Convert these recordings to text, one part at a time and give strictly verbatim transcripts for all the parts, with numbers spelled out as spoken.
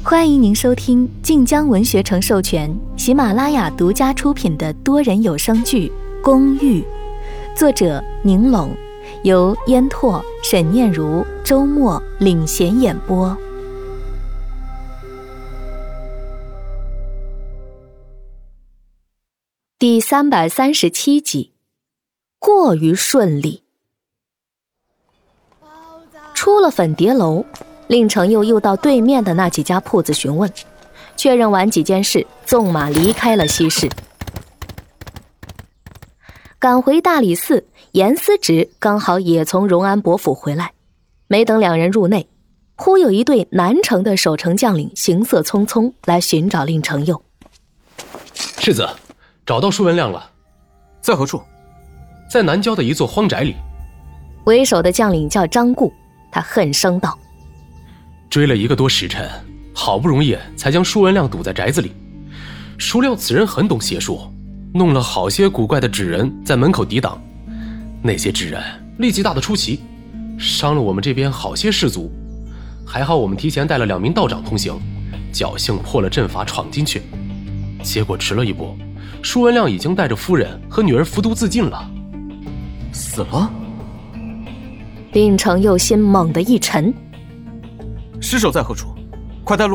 欢迎您收听晋江文学城授权、喜马拉雅独家出品的多人有声剧《公寓》，作者宁拢，由烟拓、沈念如、周末领衔演播。第三百三十七集，过于顺利。出了粉蝶楼，令程又又到对面的那几家铺子询问，确认完几件事，纵马离开了西市。赶回大理寺，严思直刚好也从荣安伯府回来，没等两人入内，忽有一队南城的守城将领行色匆匆来寻找令程佑。 世子，找到舒文亮了。 在何处？ 在南郊的一座荒宅里。 为首的将领叫张固，他恨声道： 追了一个多时辰，好不容易才将舒文亮堵在宅子里，孰料此人很懂邪术，弄了好些古怪的纸人在门口抵挡。那些纸人力气大的出奇，伤了我们这边好些士卒。还好我们提前带了两名道长同行，侥幸破了阵法闯进去。结果迟了一步，舒文亮已经带着夫人和女儿服毒自尽了。 死了？ 令程佑心猛地一沉。 尸首在何处？快带路。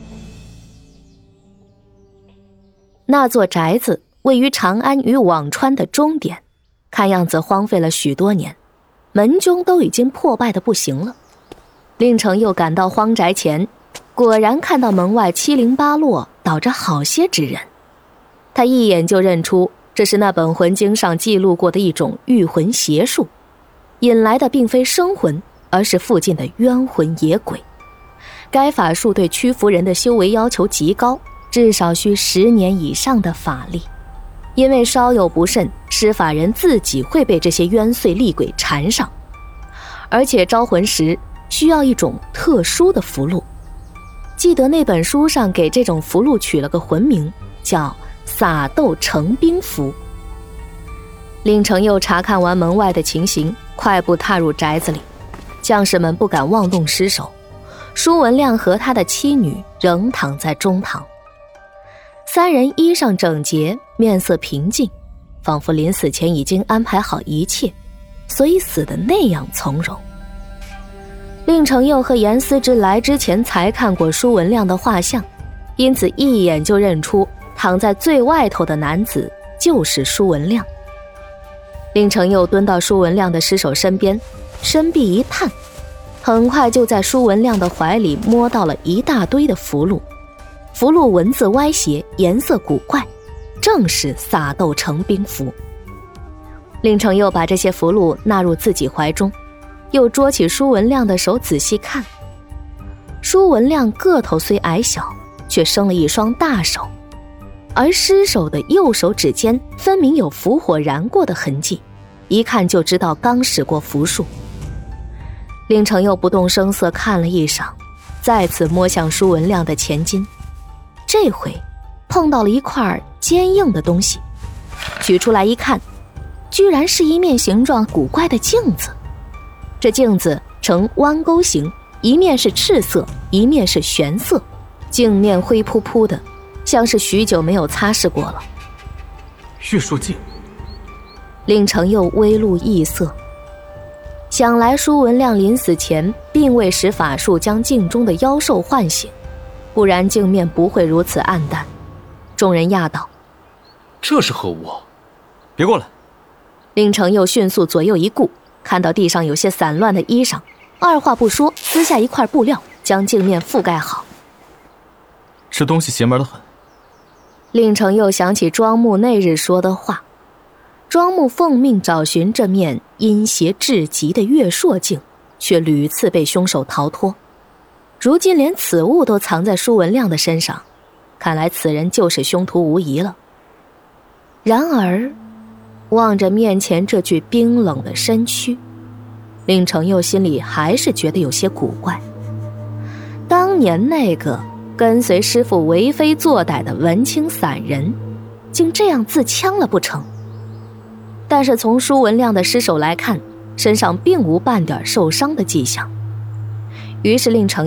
那座宅子位于长安与辋川的中点，看样子荒废了许多年，门中都已经破败的不行了。令程佑赶到荒宅前，果然看到门外七零八落倒着好些纸人。他一眼就认出这是那本魂经上记录过的一种御魂邪术，引来的并非生魂，而是附近的冤魂野鬼。该法术对屈服人的修为要求极高，至少需十年以上的法力，因为稍有不慎，施法人自己会被这些冤祟厉鬼缠上，而且招魂时需要一种特殊的符箓。记得那本书上给这种符箓取了个魂名，叫撒豆成冰符。令程佑查看完门外的情形，快步踏入宅子里，将士们不敢妄动尸首。舒文亮和他的妻女仍躺在中堂，三人衣裳整洁，面色平静，仿佛临死前已经安排好一切，所以死得那样从容。令程佑和严思之来之前才看过舒文亮的画像，因此一眼就认出躺在最外头的男子就是舒文亮。令程佑蹲到舒文亮的尸首身边，伸臂一探，很快就在舒文亮的怀里摸到了一大堆的符箓，符箓文字歪斜，颜色古怪，正是撒豆成冰符。令程佑把这些符箓纳入自己怀中，又捉起舒文亮的手仔细看。舒文亮个头虽矮小，却生了一双大手，而尸首的右手指尖分明有符火燃过的痕迹，一看就知道刚使过符术。令程佑不动声色看了一晌，再次摸向舒文亮的前襟，这回碰到了一块坚硬的东西，取出来一看，居然是一面形状古怪的镜子。这镜子呈弯钩形，一面是赤色，一面是玄色，镜面灰扑扑的，像是许久没有擦拭过了。 月朔镜。 令程佑微露异色，想来舒文亮临死前并未使法术将镜中的妖兽唤醒，不然镜面不会如此暗淡。众人讶道： 这是何物？ 别过来。 令程佑迅速左右一顾，看到地上有些散乱的衣裳，二话不说撕下一块布料，将镜面覆盖好。 这东西邪门得很。 令程佑想起庄木那日说的话，庄木奉命找寻这面阴邪至极的月朔镜，却屡次被凶手逃脱，如今连此物都藏在舒文亮的身上，看来此人就是凶徒无疑了。然而望着面前这具冰冷的身躯，令程佑心里还是觉得有些古怪。当年那个跟随师父为非作歹的文青散人，竟这样自戕了不成？但是从舒文亮的尸首来看，身上并无半点受伤的迹象。于是令程佑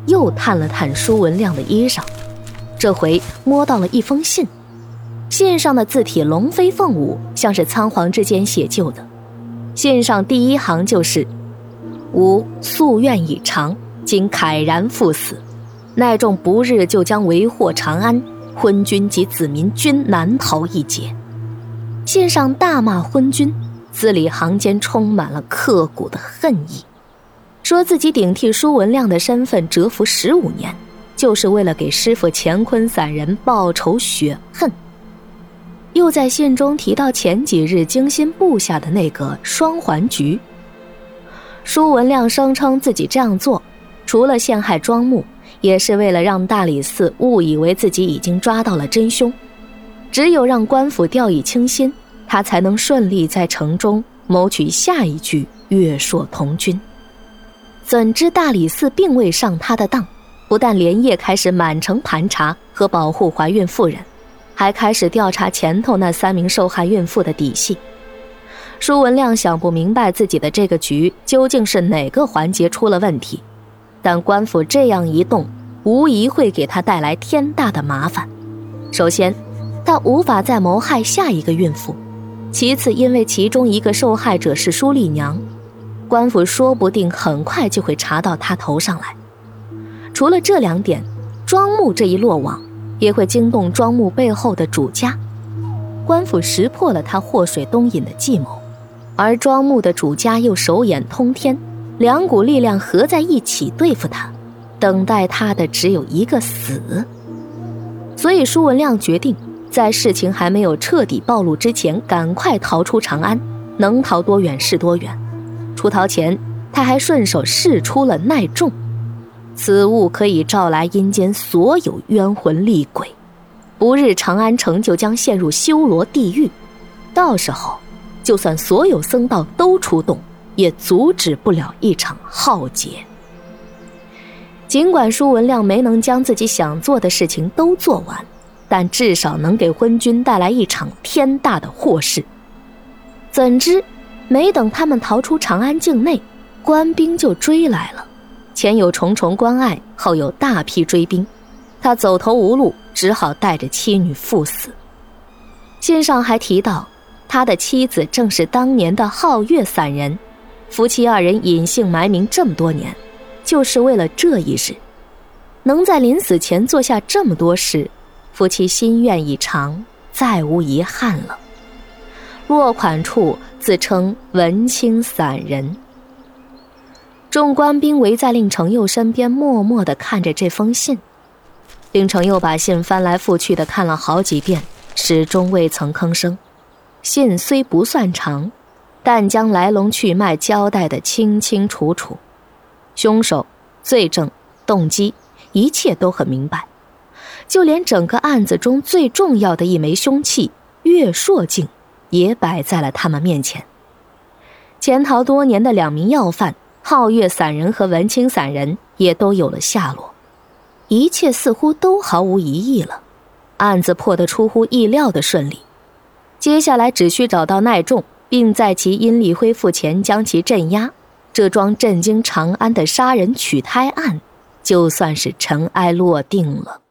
又探了探舒文亮的衣裳，这回摸到了一封信。信上的字体龙飞凤舞，像是仓皇之间写就的。信上第一行就是吾夙愿已长，今慨然赴死，奈众不日就将为祸长安，昏君及子民均难逃一劫。信上大骂昏君，字里行间充满了刻骨的恨意，说自己顶替舒文亮的身份蛰伏十五年，就是为了给师父乾坤散人报仇雪恨。又在信中提到前几日精心布下的那个双环局。舒文亮声称自己这样做，除了陷害庄木，也是为了让大理寺误以为自己已经抓到了真凶。只有让官府掉以轻心，他才能顺利在城中谋取下一局月朔同君。怎知大理寺并未上他的当，不但连夜开始满城盘查和保护怀孕妇人，还开始调查前头那三名受害孕妇的底细。舒文亮想不明白自己的这个局究竟是哪个环节出了问题，但官府这样一动，无疑会给他带来天大的麻烦。首先，他无法再谋害下一个孕妇；其次，因为其中一个受害者是舒丽娘，官府说不定很快就会查到他头上来。除了这两点，庄木这一落网也会惊动庄木背后的主家。官府识破了他祸水东引的计谋，而庄木的主家又手眼通天，两股力量合在一起对付他，等待他的只有一个死。所以舒文亮决定在事情还没有彻底暴露之前，赶快逃出长安，能逃多远是多远。出逃前，他还顺手试出了耐众，此物可以召来阴间所有冤魂厉鬼，不日长安城就将陷入修罗地狱，到时候就算所有僧道都出动，也阻止不了一场浩劫。尽管舒文亮没能将自己想做的事情都做完，但至少能给昏君带来一场天大的祸事。怎知没等他们逃出长安境内，官兵就追来了，前有重重关隘，后有大批追兵，他走投无路，只好带着妻女赴死。信上还提到，他的妻子正是当年的皓月散人，夫妻二人隐姓埋名这么多年，就是为了这一日。能在临死前做下这么多事，夫妻心愿已偿，再无遗憾了。落款处自称文清散人。众官兵围在令程佑身边，默默地看着这封信。令程佑把信翻来覆去地看了好几遍，始终未曾吭声。信虽不算长，但将来龙去脉交代得清清楚楚，凶手、罪证、动机，一切都很明白。就连整个案子中最重要的一枚凶器月朔镜也摆在了他们面前。潜逃多年的两名要犯皓月散人和文清散人也都有了下落，一切似乎都毫无疑义了，案子破得出乎意料的顺利。接下来只需找到耐众，并在其阴力恢复前将其镇压，这桩震惊长安的杀人取胎案就算是尘埃落定了。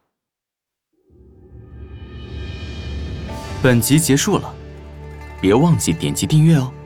本集结束了，别忘记点击订阅哦。